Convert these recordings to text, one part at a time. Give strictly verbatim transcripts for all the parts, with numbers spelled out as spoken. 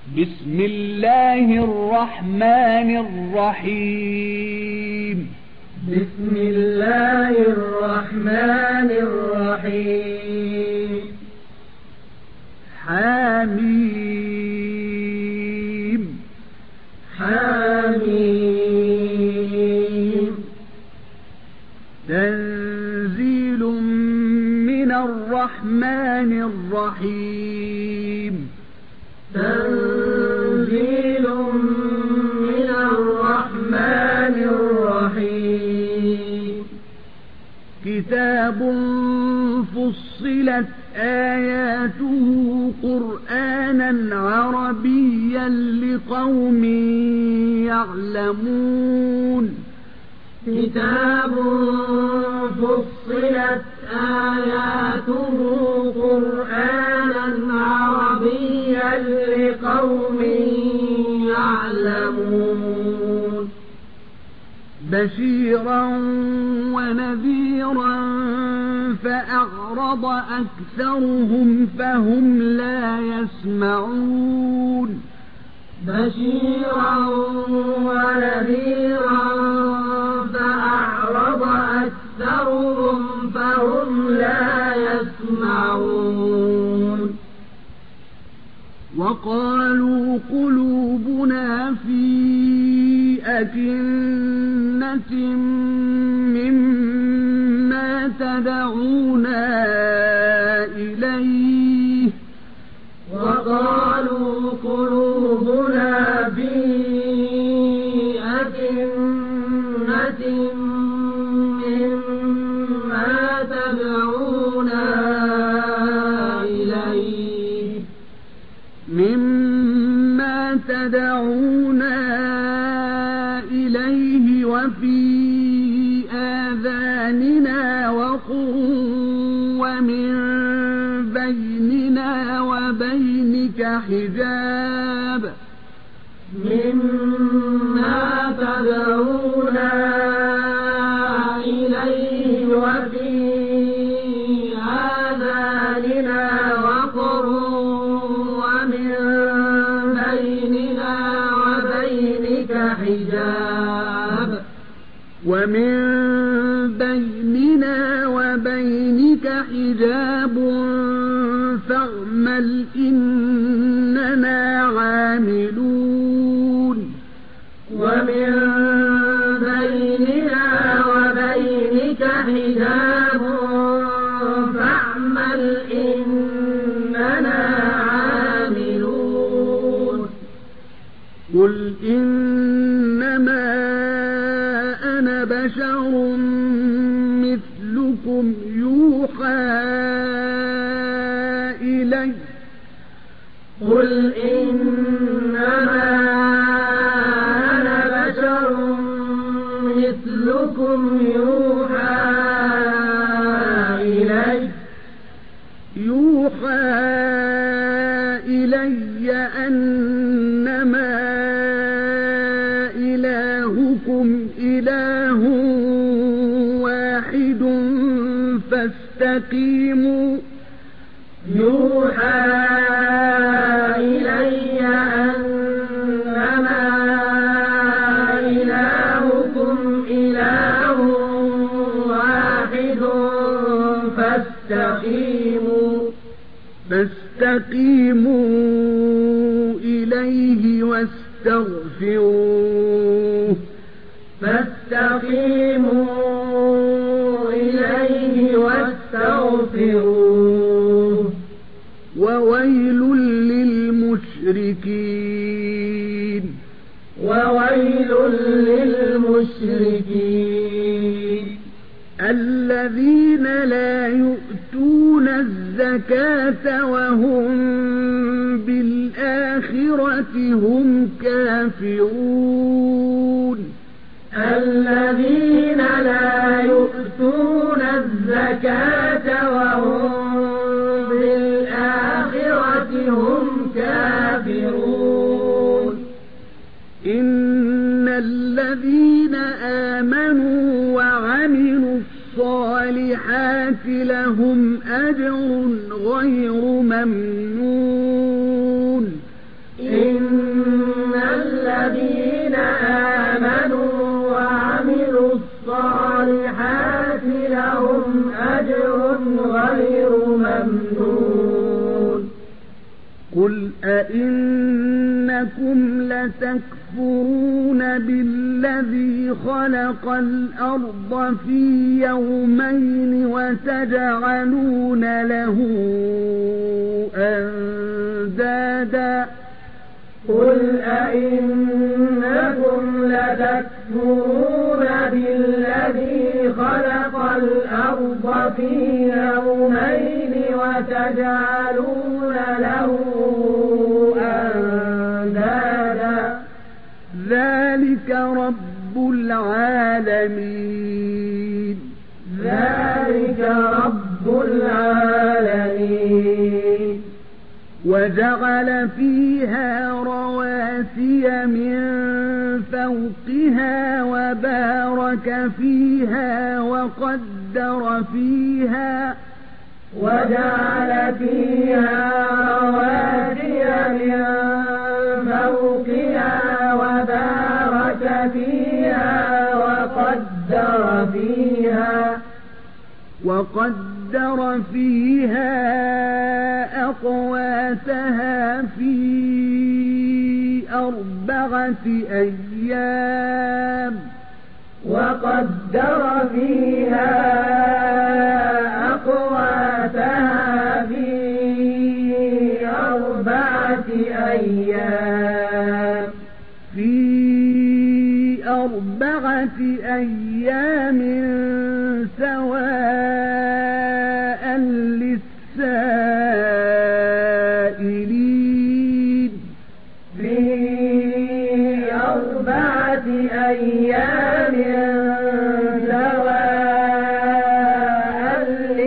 بسم الله الرحمن الرحيم بسم الله الرحمن الرحيم حميم حميم تنزيل من الرحمن الرحيم تنزيل من الرحمن الرحيم كتاب فصلت آياته قرآنا عربيا لقوم يعلمون كتاب فصلت آياته قرآنا عربيا لقوم يعلمون بشيرا ونذيرا فأعرض أكثرهم فهم لا يسمعون بشيرا ونذيرا فأعرض أكثرهم فهم لا يسمعون وقالوا قلوبنا في أكنة مما تدعونا إليه وقالوا قلوبنا في أكنة مما تدعونا إليه مما تدعونا إليه وفي آذاننا وقر ومن بيننا وبينك حجاب مما تدعونا إليه وفي آذاننا وقر ومن بيننا وبينك حجاب ومن بيننا وبينك حجاب فاعمل إننا عاملون ومن بيننا وبينك حجاب فاعمل إننا عاملون قل إنما أنا بشر مثلكم يوحى إلي قل إنما أنا بشر مثلكم يوحى إلي يوحى إلي أنما إلهكم إله واحد فاستقيموا يوحى إلي أنما إلهكم إله واحد فاستقيموا فاستقيموا إليه واستغفروه فاستقيموا إليه واستغفروه وويل للمشركين وويل للمشركين الذين لا يؤتون الزكاة وهم بالآخرة هم كافرون الذين لا يؤتون الزكاة وهم بالآخرة هم كافرون إن الذين آمنوا وعملوا الصالحات لهم أجر غير ممنون إن أئنكم لتكفرون بالذي خلق الأرض في يومين وتجعلون له أندادا قل أئنكم لتكفرون بالذي خلق الأرض في يومين وتجعلون له أندادا ذلك رب العالمين ذلك رب العالمين وجعل فيها رواسي من فوقها وبارك فيها وقدر فيها وجعل فيها رواسي من فوقها وبارك فيها وقدر فيها وقدر فيها أقواتها في أربعة أيام وقدر فيها أقواتها في أربعة أيام في أربعة أيام سواء للسائلين في أربعة أيام سواء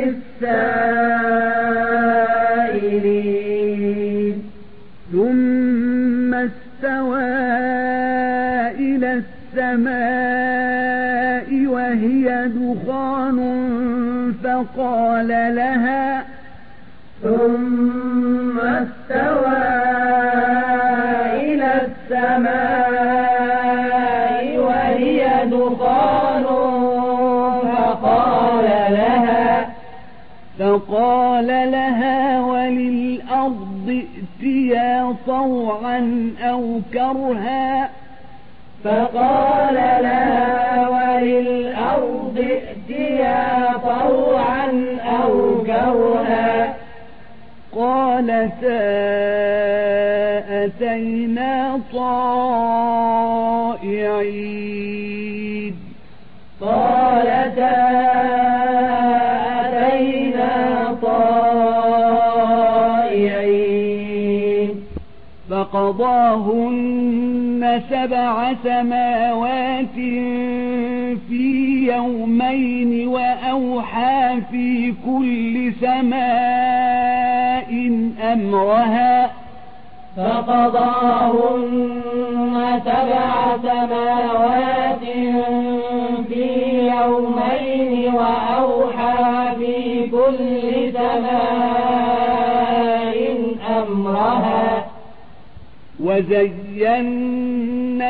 للسائلين ثم استوى إلى السماء وهي دخان فقال لها ثم استوى إلى السماء وهي دخان فقال لها فقال لها وللأرض ائتيا طوعا أو كرها فقال لها وللأرض ائتيا طوعا أو كرها قالتا أتينا طائعين قالتا أتينا طائعين فقضاهن سبع سماوات في يومين وأوحى في كل سماء أمرها فقضاهن سبع سماوات في يومين وأوحى في كل سماء أمرها وزينا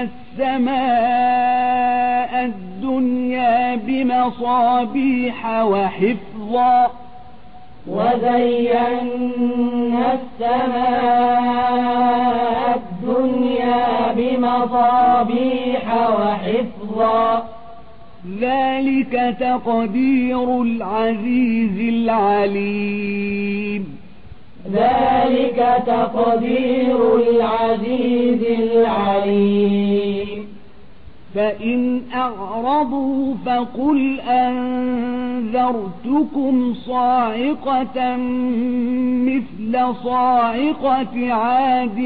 السماء الدنيا بمصابيح وحفظا وزينا السماء الدنيا بمصابيح وحفظا ذلك تقدير العزيز العليم ذلك تقدير العزيز العليم فإن أعرضوا فقل أنذرتكم صاعقة مثل صاعقة عاد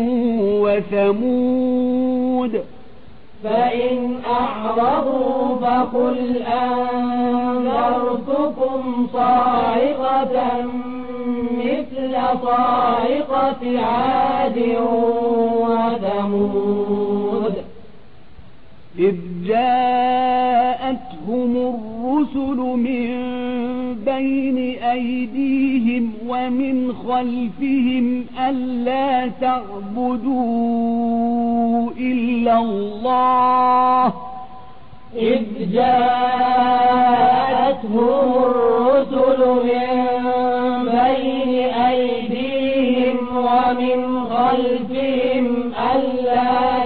وثمود فإن أعرضوا فقل أنذرتكم صاعقة مثل صاعقة عاد وثمود إذ جاءتهم الرسل من بين أيديهم ومن خلفهم ألا تعبدوا إلا الله إذ جاءتهم الرسل من بين أيديهم ومن ومن خلفهم ألا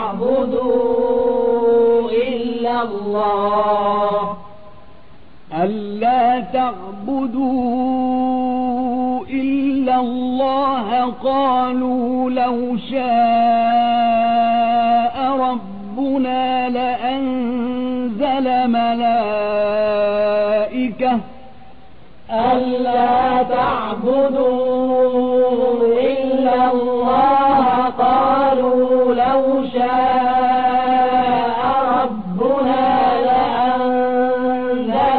تعبدوا إلا الله ألا تعبدوا إلا الله قالوا لو شاء ربنا لأنزل ملائكة ألا تعبدوا إلا الله قالوا لو شاء ربنا لأنزل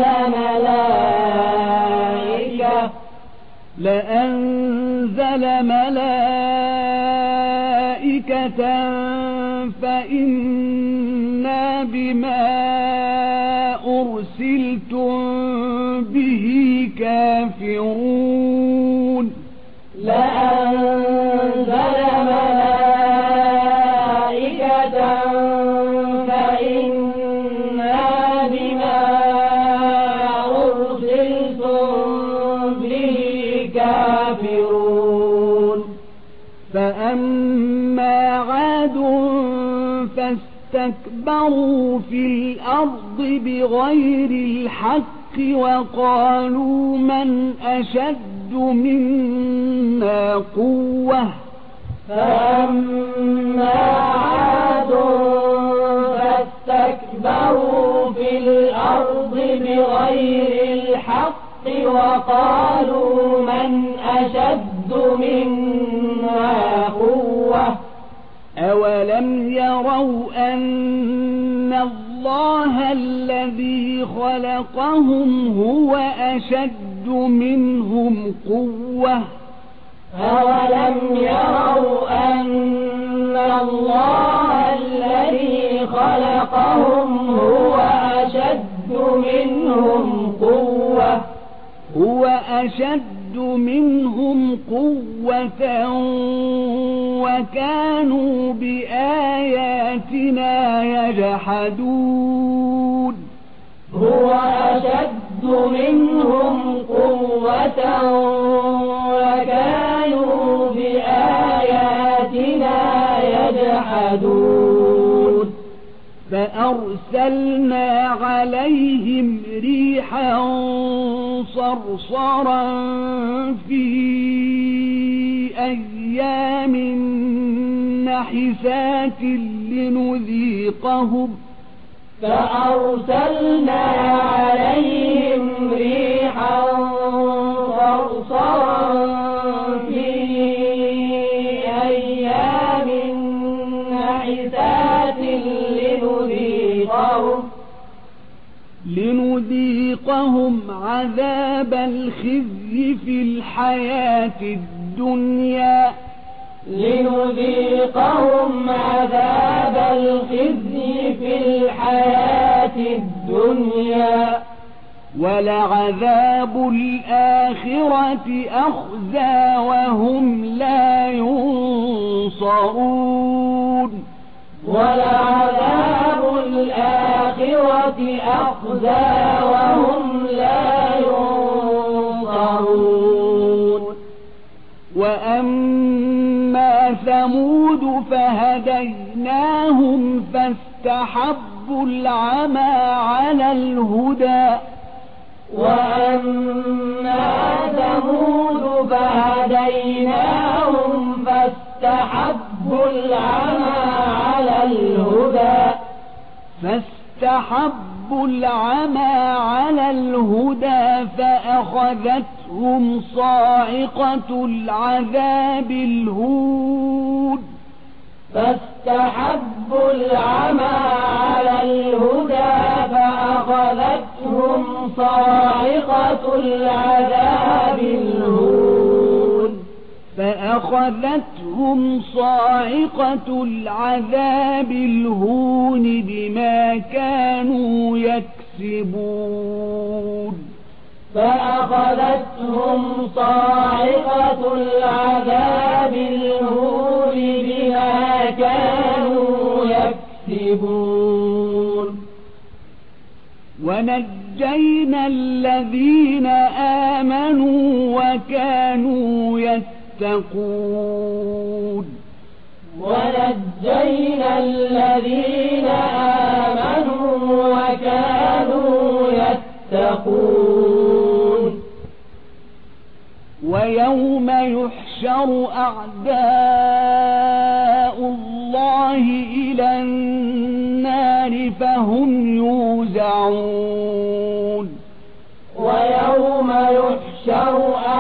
ملائكة لأنزل ملائكة فإنا بما أرسلتم به كافرون لأنزل ملائكة فإنا بما أرسلتم به كافرون فأما عاد فاستكبروا في الأرض بغير الحق وقالوا من أشد منا قوة فأما عاد فاستكبروا في الأرض بغير الحق وقالوا من أشد منا قوة أولم يروا أن الله الذي خلقهم هو أشد منهم قوة أولم يروا أن الله الذي خلقهم هو أشد منهم قوة هو أشد منهم قوة وكانوا بآياتنا يجحدون هو أشد منهم قوة وكانوا بآياتنا يجحدون فأرسلنا عليهم ريحا صرصرا في أيام نحسات لنذيقهم فأرسلنا عليهم ريحا صرصرا في أيام نحسات لنذيقهم لنذيقهم عذاب الخزي في الحياة الدنيا لنذيقهم عذاب الخزي في الحياة الدنيا ولعذاب الآخرة أخزى وهم لا ينصرون ولعذاب الآخرة أخزى وهم لا ينصرون وأما ثمود فهديناهم فاستحبوا العمى على الهدى وأما ثمود فهديناهم فاستحبوا العمى على الهدى فاستحبوا العمى على الهدى فأخذتهم صاعقة العذاب الهون فاستحبوا العمى على الهدى فأخذتهم صاعقة العذاب الهون فأخذتهم صاعقة العذاب الهون بما كانوا يكسبون فأخذتهم صاعقة العذاب الهون بما كانوا يكسبون ونجينا الذين آمنوا وكانوا يتقون يتقون ونجينا الذين آمنوا وكانوا يتقون ويوم يحشر أعداء الله إلى النار فهم يوزعون ويوم يحشر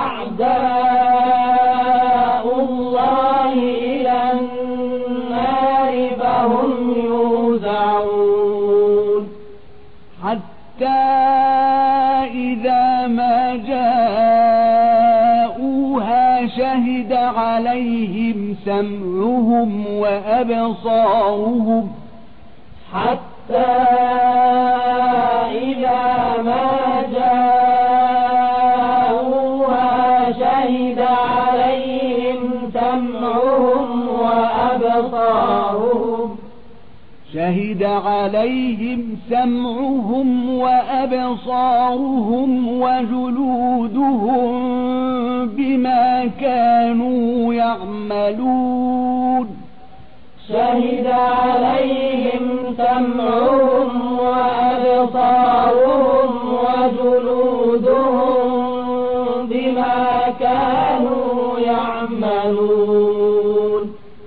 أعداء الله إلى النار فهم يوزعون حتى إذا ما جاءوها شهد عليهم سمعهم وأبصارهم حتى إذا ما جاءوها شهد عليهم سمعهم وأبصارهم شهد عليهم سمعهم وأبصارهم وجلودهم بما كانوا يعملون شهد عليهم سمعهم وأبصارهم وجلودهم بما كانوا يعملون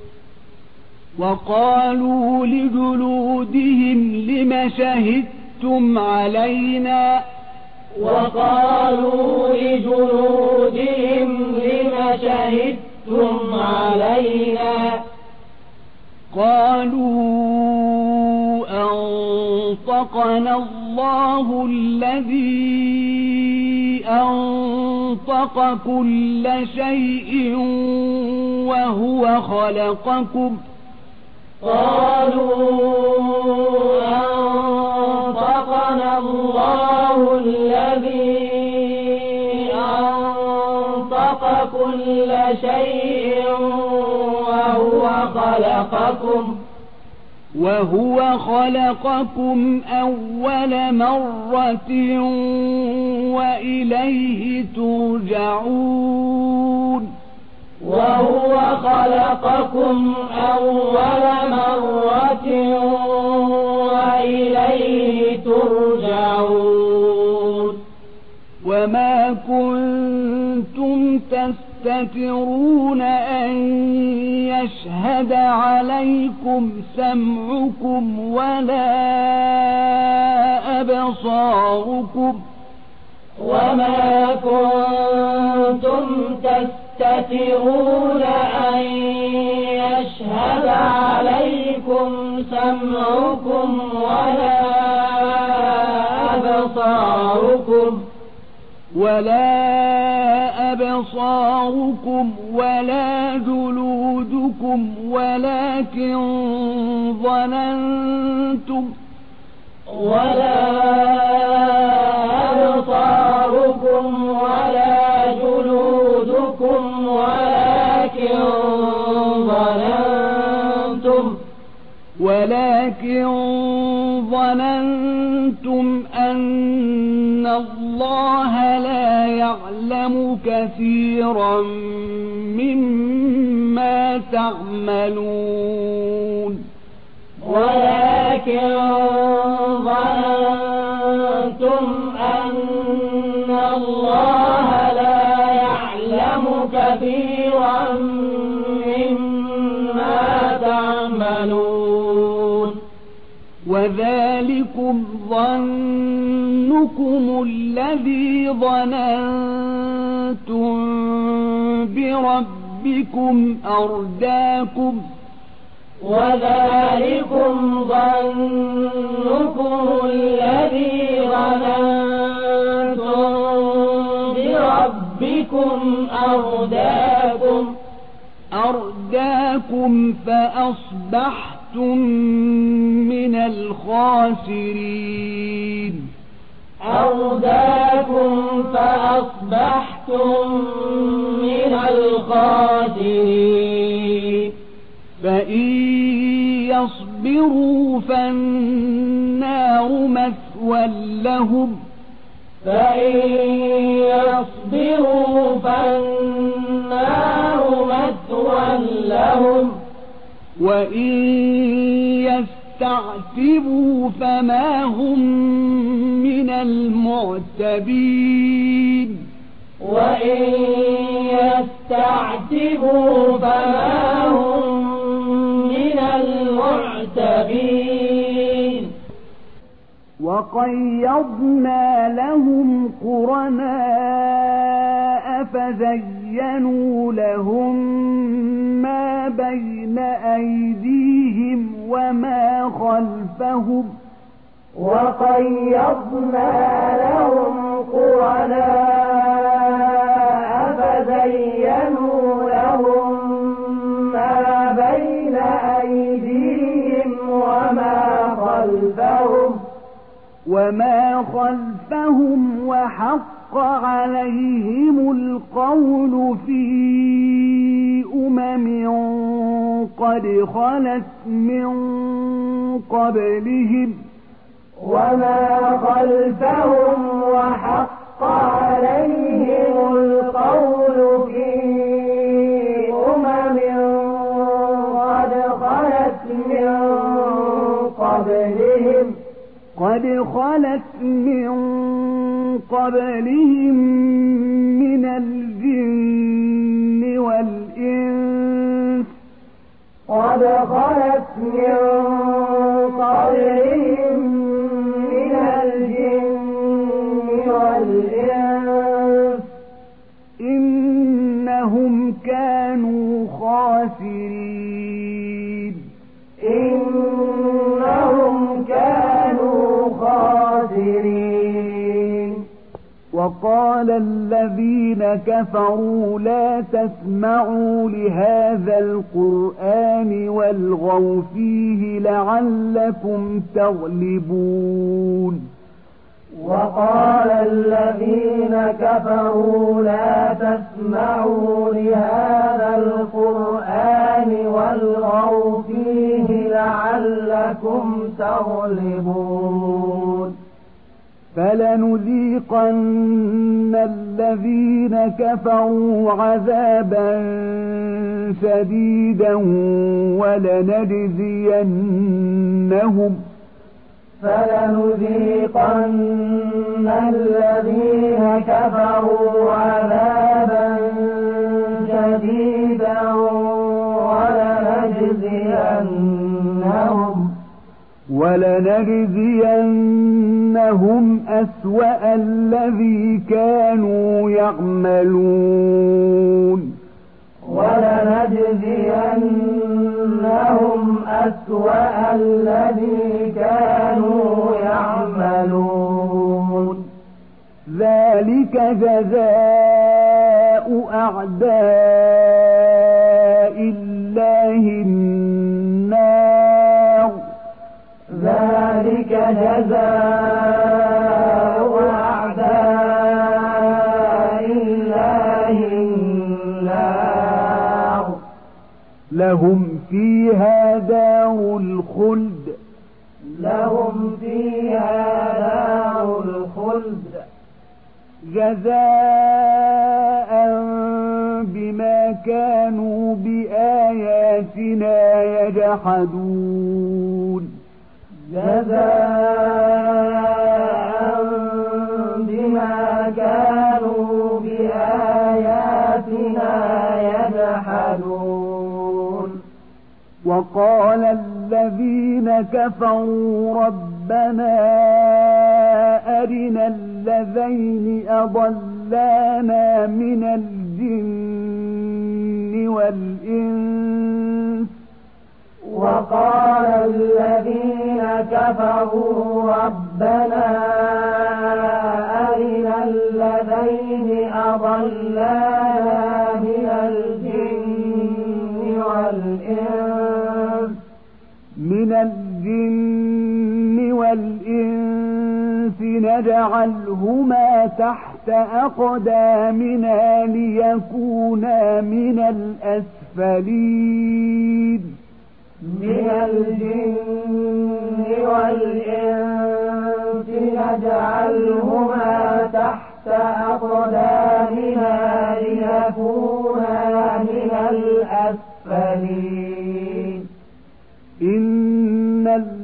وقالوا لجلودهم لم شهدتم علينا وقالوا لجلودهم لم شهدتم علينا قالوا أنطقنا الله الذي أنطق كل شيء وهو خلقكم قالوا أنطقنا الله الذي أنطق كل شيء وهو خلقكم وهو خلقكم أول مرة وإليه ترجعون وهو خلقكم أول مرة وإليه ترجعون وما كنتم تستترون أن يشهد عليكم سمعكم ولا أبصاركم وما كنتم تستترون أن يشهد عليكم سمعكم ولا أبصاركم ولا أبصاركم ولا جلودكم ولكن ظننتم ولا أبصاركم ولا جلودكم ولكن ظننتم ولكن ظننتم أن الله لا يعلم كثيرا مما تعملون ولكن ظننتم أن الله لا يعلم كثيرا مما تعملون وذلكم ظنكم الذي ظننتم بربكم أرداكم وذلكم ظنكم الذي ظننتم بربكم أرداكم أرداكم فأصبحتم من الخاسرين أرداكم فأصبحتم من الخاسرين فإن يصبروا فالنار مثوى لهم فإن يصبروا فالنار مثوى لهم وإن يستعتبوا فما هم من المعتبين وإن يستعتبوا فما هم من المعتبين وقيضنا لهم قرناء فزينوا لهم ما بين أيديهم وما خلفهم وقيضنا لهم قرناء فزينوا لهم ما بين أيديهم وما خلفهم وما خلفهم وحق عليهم القول في أمم قد خلت من قبلهم وما خلفهم وحق عليهم القول في أمم قد خلت من قبلهم قد خلت من قبلهم من الجن والإنس قد خلت من قبلهم من الجن والإنس إنهم كانوا خاسرين إنهم كانوا خاسرين وقال الذين كفروا لا تسمعوا لهذا القرآن والغوا فيه لعلكم تغلبون وقال الذين كفروا لا تسمعوا لهذا القرآن والغوا فيه لعلكم تغلبون فلنذيقن الذين كفروا عذابا شديدا ولنجزينهم فلنذيقن الذين كفروا عذابا شديدا ولنجزينهم ولنجزينهم أسوأ الذي كانوا يعملون ولنجزينهم أسوأ الذي كانوا يعملون ذلك جزاء أعداء الله النار ذلك جزاء أعداء الله النار لهم فيها دار الخلد لهم فيها دار الخلد جزاء بما كانوا بآياتنا يجحدون جزاء بما كانوا بآياتنا يجحدون وقال الذين كفروا ربنا أرنا الذين أضلانا من الجن والإنس وقال الذين كفروا ربنا أرنا الذين أضلانا من الجن والإنس من الجن والإنس نجعلهما تحت أقدامنا ليكونا من الأسفلين من الجن والإنس نجعلهما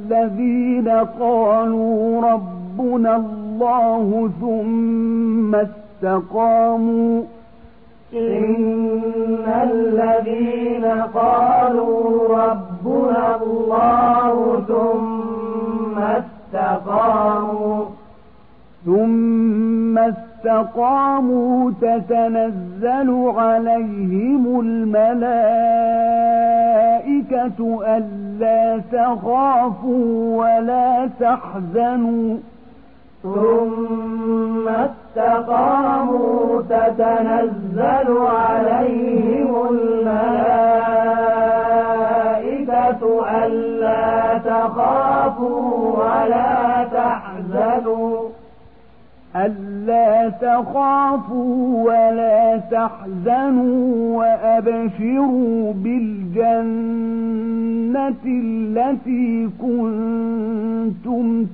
الذين قالوا ربنا الله ثم استقاموا إن الذين قالوا ربنا الله ثم استقاموا ثم استقاموا تتنزل عليهم الملائكة ألا تخافوا ولا تحزنوا ثم استقاموا تتنزل عليهم الملائكة ألا تخافوا ولا تحزنوا ألا تخافوا ولا تحزنوا وأبشروا بالجنة التي كنتم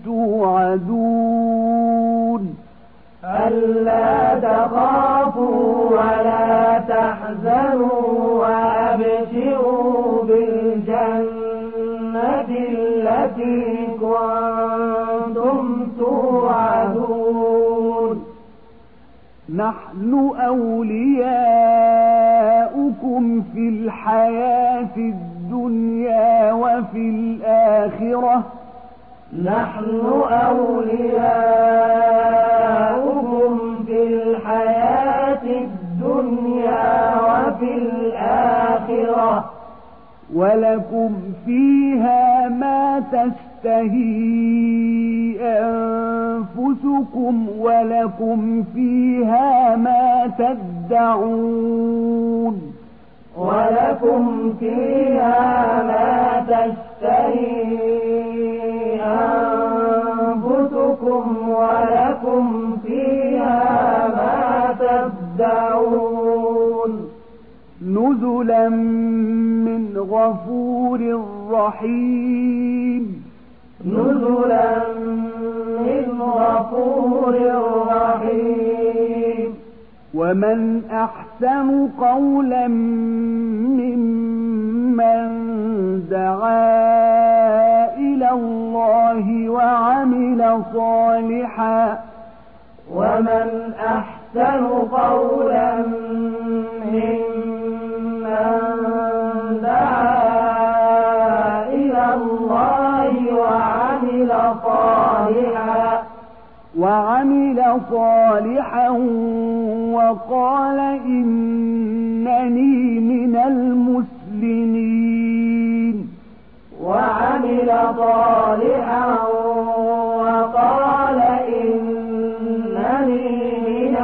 توعدون ألا تخافوا ولا تحزنوا وأبشروا بالجنة التي كنتم توعدون نحن أولياؤكم في الحياة الدنيا وفي الآخرة نحن أولياؤكم في الحياة الدنيا وفي الآخرة ولكم فيها ما تشتهي أنفسكم ولكم فيها ما تدعون ولكم فيها ما تشتهي أنفسكم ولكم فيها ما تدعون نزلا من غفور رحيم نزلا من غفور رحيم ومن أحسن قولا ممن دعا إلى الله وعمل صالحا ومن أحسن قولا ممن دعا إلى الله وعمل صالحا وعمل صالحا وقال إنني من المسلمين وعمل صالحا وقال إنني من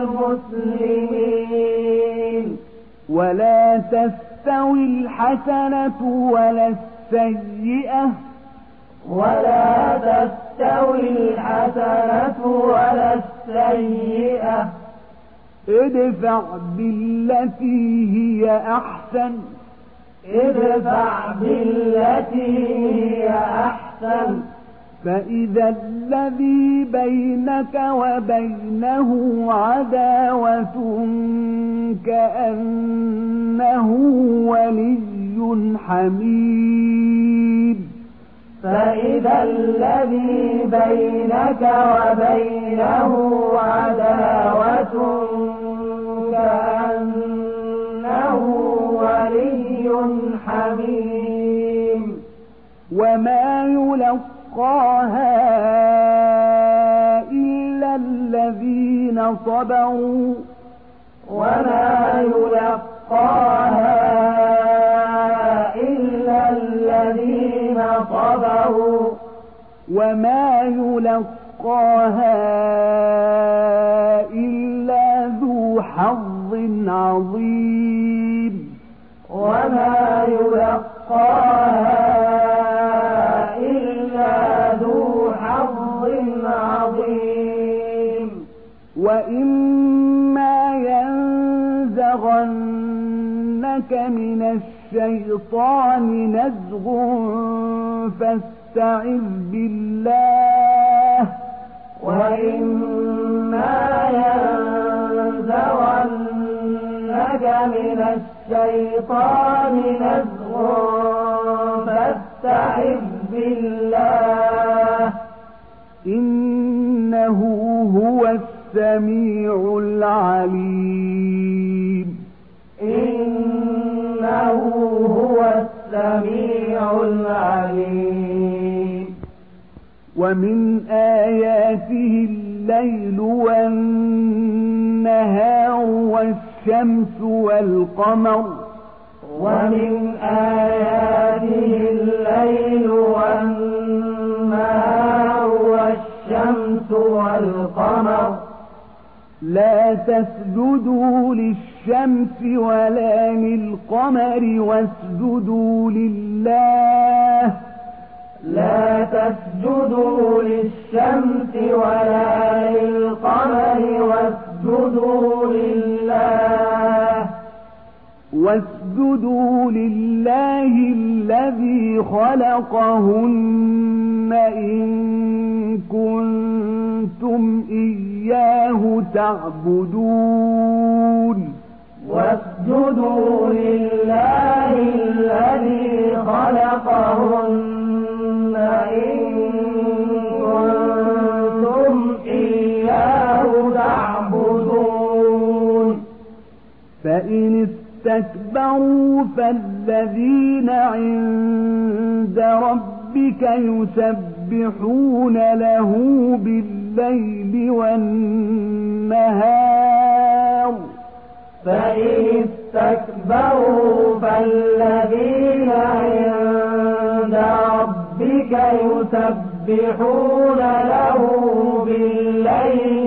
المسلمين ولا تستوي الحسنة ولا السيئة ولا تستوي الحسنة ولا السيئة ادفع بالتي هي أحسن ادفع بالتي هي أحسن فإذا الذي بينك وبينه عداوة كأنه ولي حميم فإذا الذي بينك وبينه عداوة كأنه ولي حميم وما يلقاها إلا الذين صبروا وما يلقاها إلا الذين صبروا وما يلقاها إلا ذو حظ عظيم وما يلقاها إلا ذو حظ عظيم وإما ينزغنك من الشيطان نزغ فاستعذ بالله وإما ينزغنك من الشيطان نزغ فاستعذ بالله إنه هو السميع العليم إنه هو السميع العليم ومن آياته الليل والنهار والشمس والقمر ومن آياته الليل والنهار والشمس والقمر لا تسجدوا للشمس ولا للقمر واسجدوا لله لا تسجدوا للشمس ولا للقمر واسجدوا لله واسجدوا لله الذي خلقهن إن كنتم إياه تعبدون واسجدوا لله الذي خلقهن إن كنتم إياه تعبدون فإن استكبروا فالذين عند ربك يسبحون له بالليل والنهار فإن استكبروا فالذين عند ربك يسبحون له بالليل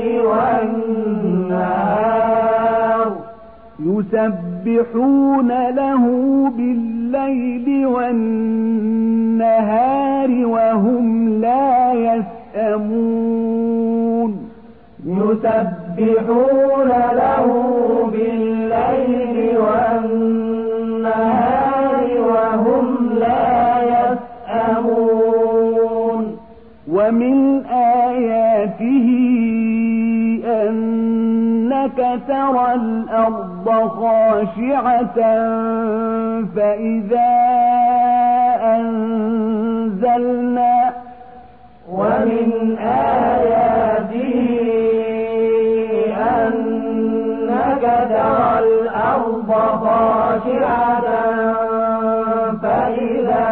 والنهار يسبحون له بالليل والنهار وهم لا يسأمون يسبحون له بالليل والنهار وهم لا يسأمون ومن آياته أنك ترى الأرض خاشعة فإذا أنزلنا ومن آياته أنك ترى الأرض خاشعة فإذا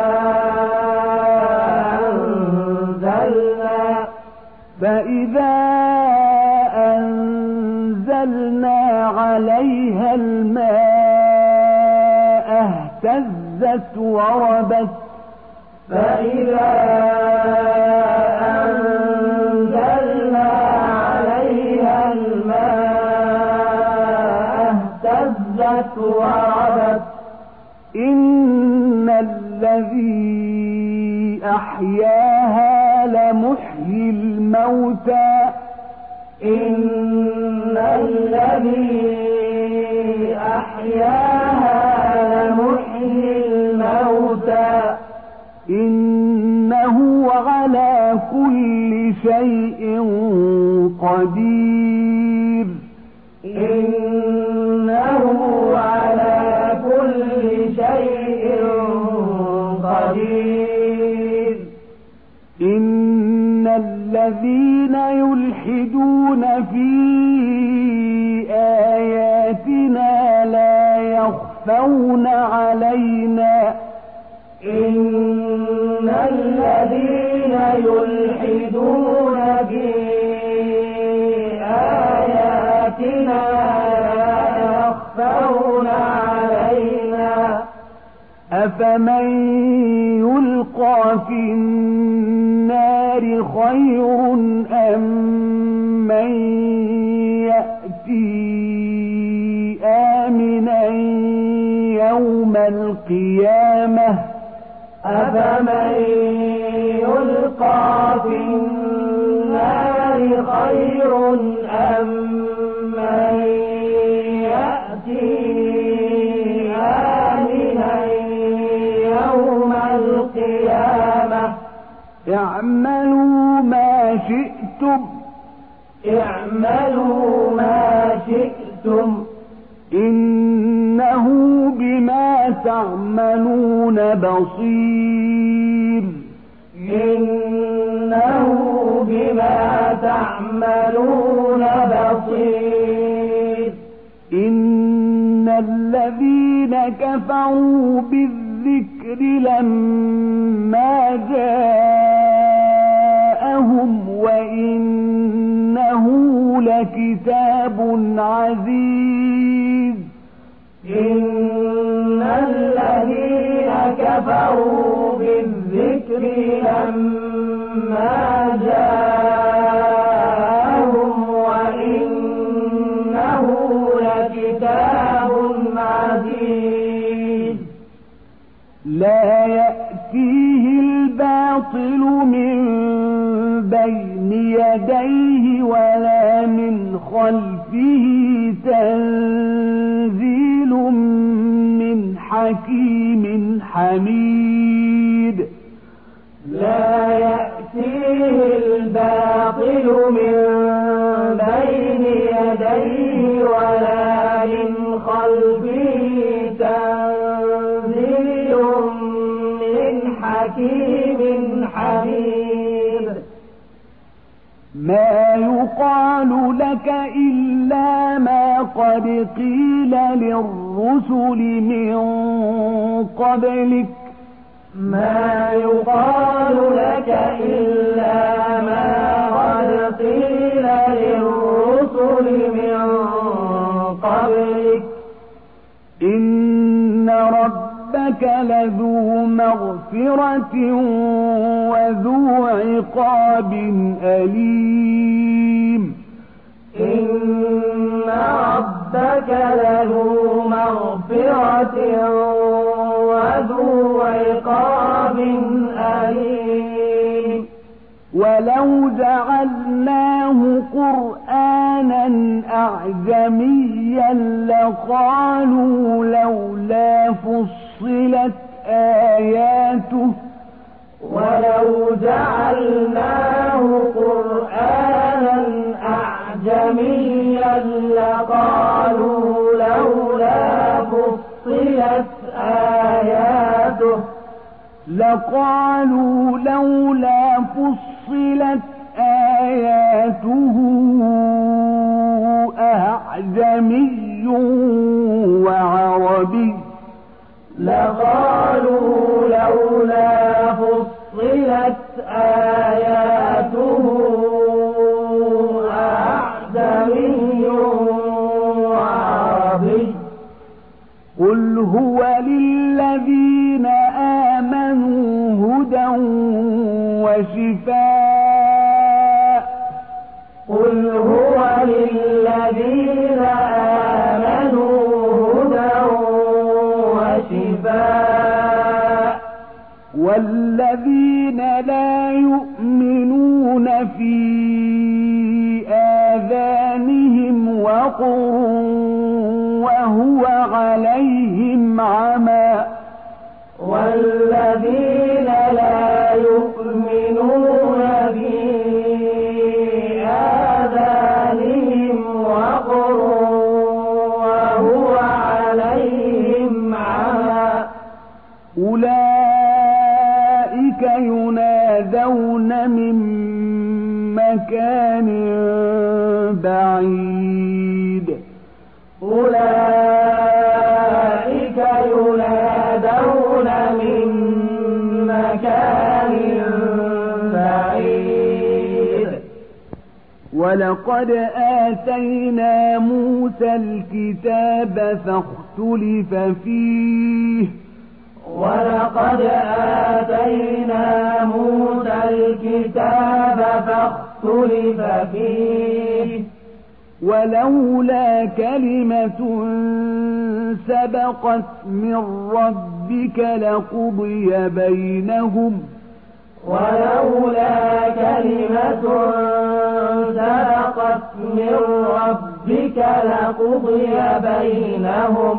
أنزلنا فإذا أنزلنا عليها الماء اهتزت وربت فإذا أنزلنا عليها الماء اهتزت وربت إن الذي أحياها لمحيي الموتى إن الذي أحياها لمحيي الموتى إنه على كل شيء قدير إنه على كل شيء قدير إن الذين يلحدون في آياتنا لا يخفون علينا إن الذين يلحدون في آياتنا لا يخفون علينا أفمن يلقى في النار خير أم من يأتي آمنا يوم القيامة أفمن يلقى في النار خير أم من يأتي آمنا يوم القيامة اعملوا ما شئتم اعملوا ما شئتم إنه بما تعملون بصير إنه بما تعملون بصير. إن الذين كفروا بالذكر لما جاءهم وإنه لكتاب عزيز. إن الذين كفروا بالذكر لما جاءهم وإنه لكتاب عزيز. لا يأتيه الباطل من بين يديه ولا من خلفه تنزيل من حكيم حميد. لا يأتيه الباطل من بين يديه ولا من خلفه تنزيل من حكيم حميد. ما يقال لك إلا ما قد قيل للرسل من قبلك. ما يقال لك إلا ما قد قيل للرسل من قبلك. إن ربك لذو مغفرة وذو عقاب أليم. إن ربك لذو مغفرة وذو عقاب أليم. ولو جعلناه قرآنا أعجميا لقالوا لولا فصلت آياته. ولو جعلناه قرآنا أعجميا لقالوا لولا فصلت آياته. لقالوا لولا فصلت آياته أعجمي وعربي. لقالوا لولا فصلت آياته أعجمي وعربي. قل هو للذين آمنوا هدى وشفاء. قل هو للذين آمنوا هدى وشفاء. والذين لا يؤمنون في آذانهم وقر وهو عليهم عمى. والذين لا يؤمنون في آذانهم وقر وهو عليهم عمى. أولئك ينادون من مكان بعيد. أولئك ينادون من مكان بعيد. ولقد آتينا موسى الكتاب فاختلف فيه. ولقد آتينا موسى الكتاب فاختلف فيه. ولولا كلمة سبقت من ربك لقضي بينهم. ولولا كلمة سبقت من ربك لقضي بينهم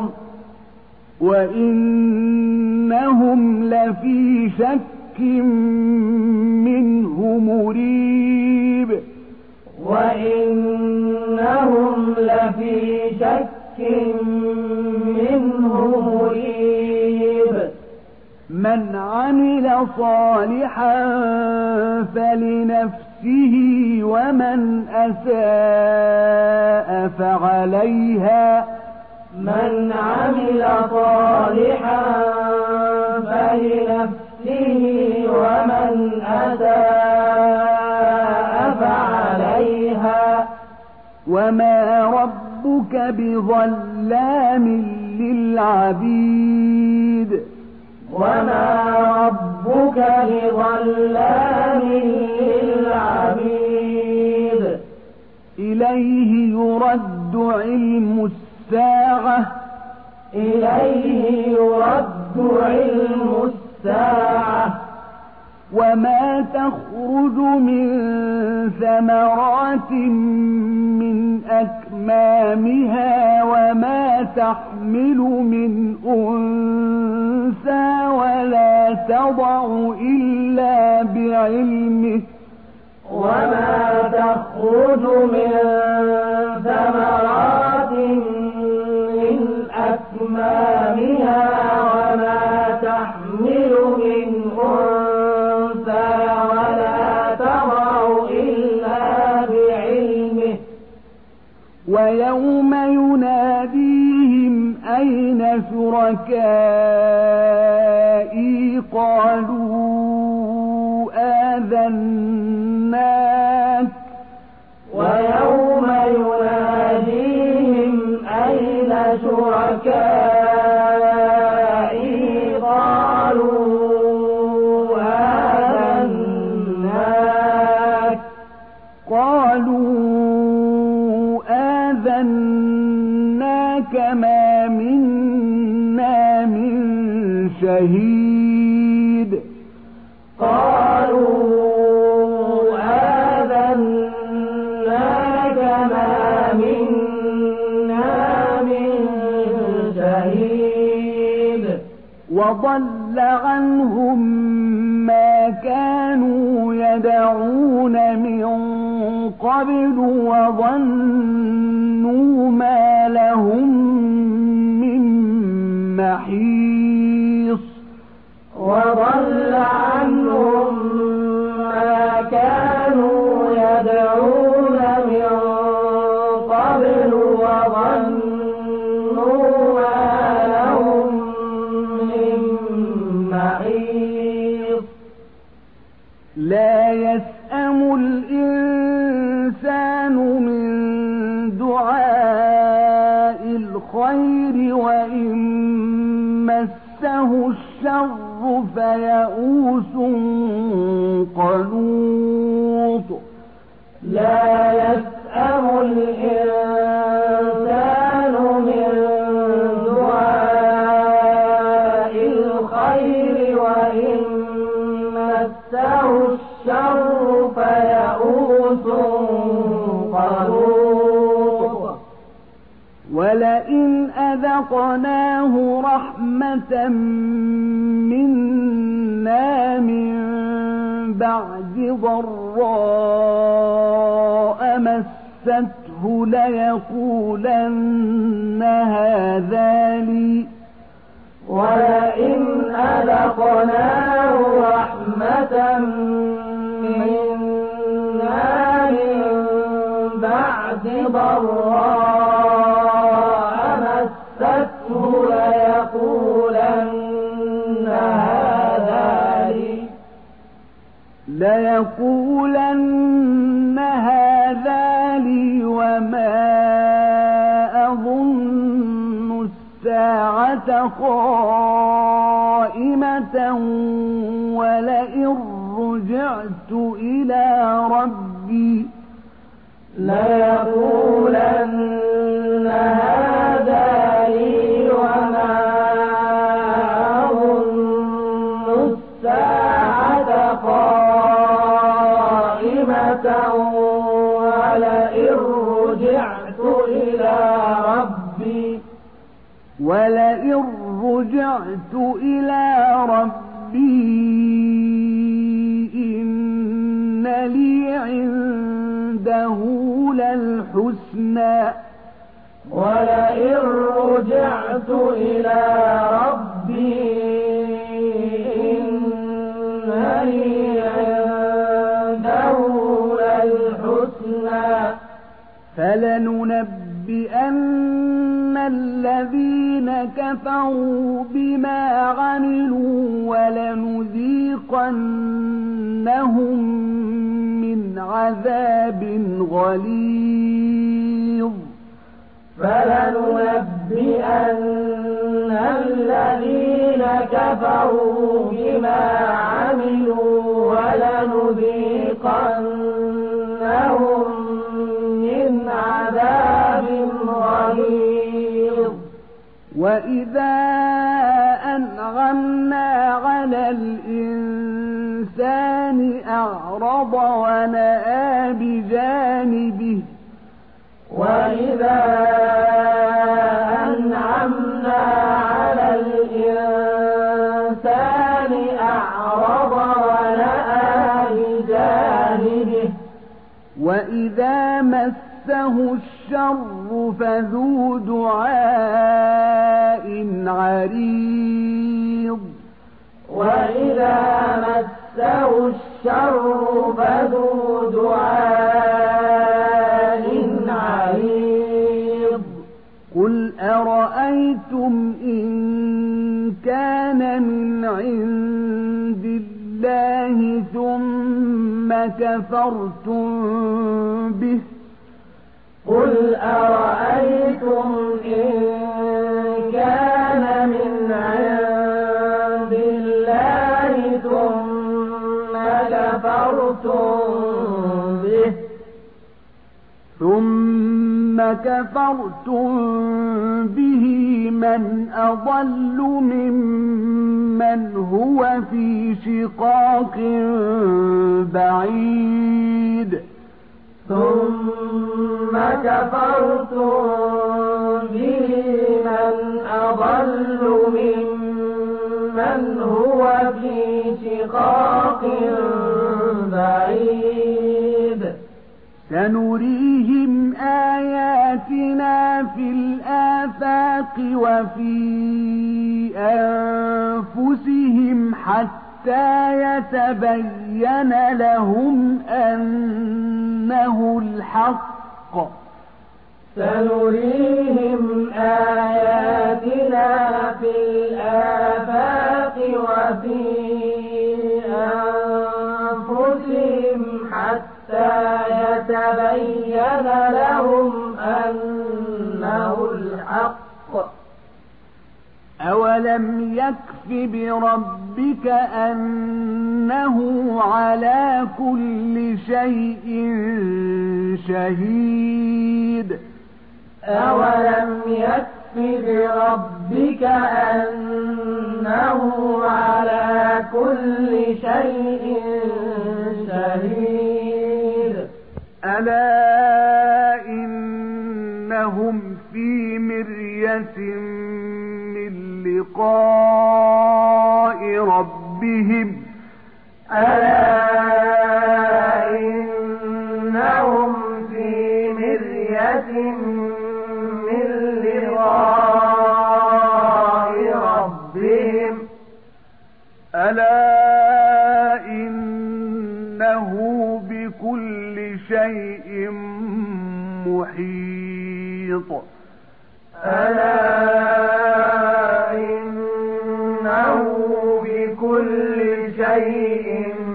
وإنهم لفي شك منه مريب. وإنهم لفي شك منه مريب. من عمل صالحا فلنفسه ومن أساء فعليها من عمل صالحا فلنفسه ومن أساء فعليها وما ربك بظلام للعبيد وما ربك بظلام للعبيد إليه يرد علم الساعة إليه يرد علم الساعة وما تخرج من ثمرات من أكمامها وما تحمل من أنثى ولا تضع إلا بعلمه وما تخرج من ثمرات من أكمامها وما تحمل من أنثى ولا تضع إلا بعلمه ويوم يناديهم أين شركائي قالوا آذناك ويوم يناديهم أين شركائي قالوا آذناك قالوا آذناك ما منا من شهيد قالوا آذناك ما منا من شهيد وضل عنهم ما كانوا يدعون من قبل وظنوا ما لهم من محيص وضل عنهم ما كانوا يدعون من قبل وظنوا ما لهم من محيص لا يسأم الإنسان من دعاء الخير وإن مسه الشر فيئوس قنوط لا يسأم الإنسان من دعاء الخير وإن مسه الشر فيئوس قنوط ولئن أذقناه رحمة منا من بعد ضراء مسته ليقولن هذا لي ولئن أذقناه رحمة منا من بعد ضراء مسته ليقولن هذا لي ليقولن هذا لي وما أظن الساعة قائمة ولئن رجعت إلى ربي ليقولن هذا لي وما أظن الساعة قائمة ولئن رجعت إلى ربي ولئن رجعت إلى ربي إن لي عنده للحسنى ولئن رجعت إلى ربي فلننبئن الذين كفروا بما عملوا ولنذيقنهم من عذاب غليظ فلننبئن الذين كفروا بما عملوا ولنذيقنهم من عذاب غليظ وإذا أنعمنا على الإنسان أعرض ونأى بجانبه وإذا أنعمنا على الإنسان أعرض ونأى بجانبه وإذا مسه الشر فذو دعاء عريض وإذا مسه الشر فذو دعاء عريض قل أرأيتم إن كان من عند الله ثم كفرتم به قل أرأيتم إن كان من عند الله ثم كفرتم به ثم كفرتم به من أضل ممن هو في شقاق بعيد ثم كفرتم به من أضل ممن هو في شقاق بعيد سنريهم آياتنا في الآفاق وفي أنفسهم حتى يتبين لهم أنه الحق سنريهم آياتنا في الآفاق وفي أنفسهم حتى يتبين لهم أنه الحق أولم يكف بربك أنه على كل شيء شهيد أولم يكف بربك أنه على كل شيء شهيد ألا إنهم في مرية من لقاء ربهم ألا إنهم في مرية من لقاء ربهم ألا إنه بكل شيء محيط ألا إنه بكل شيء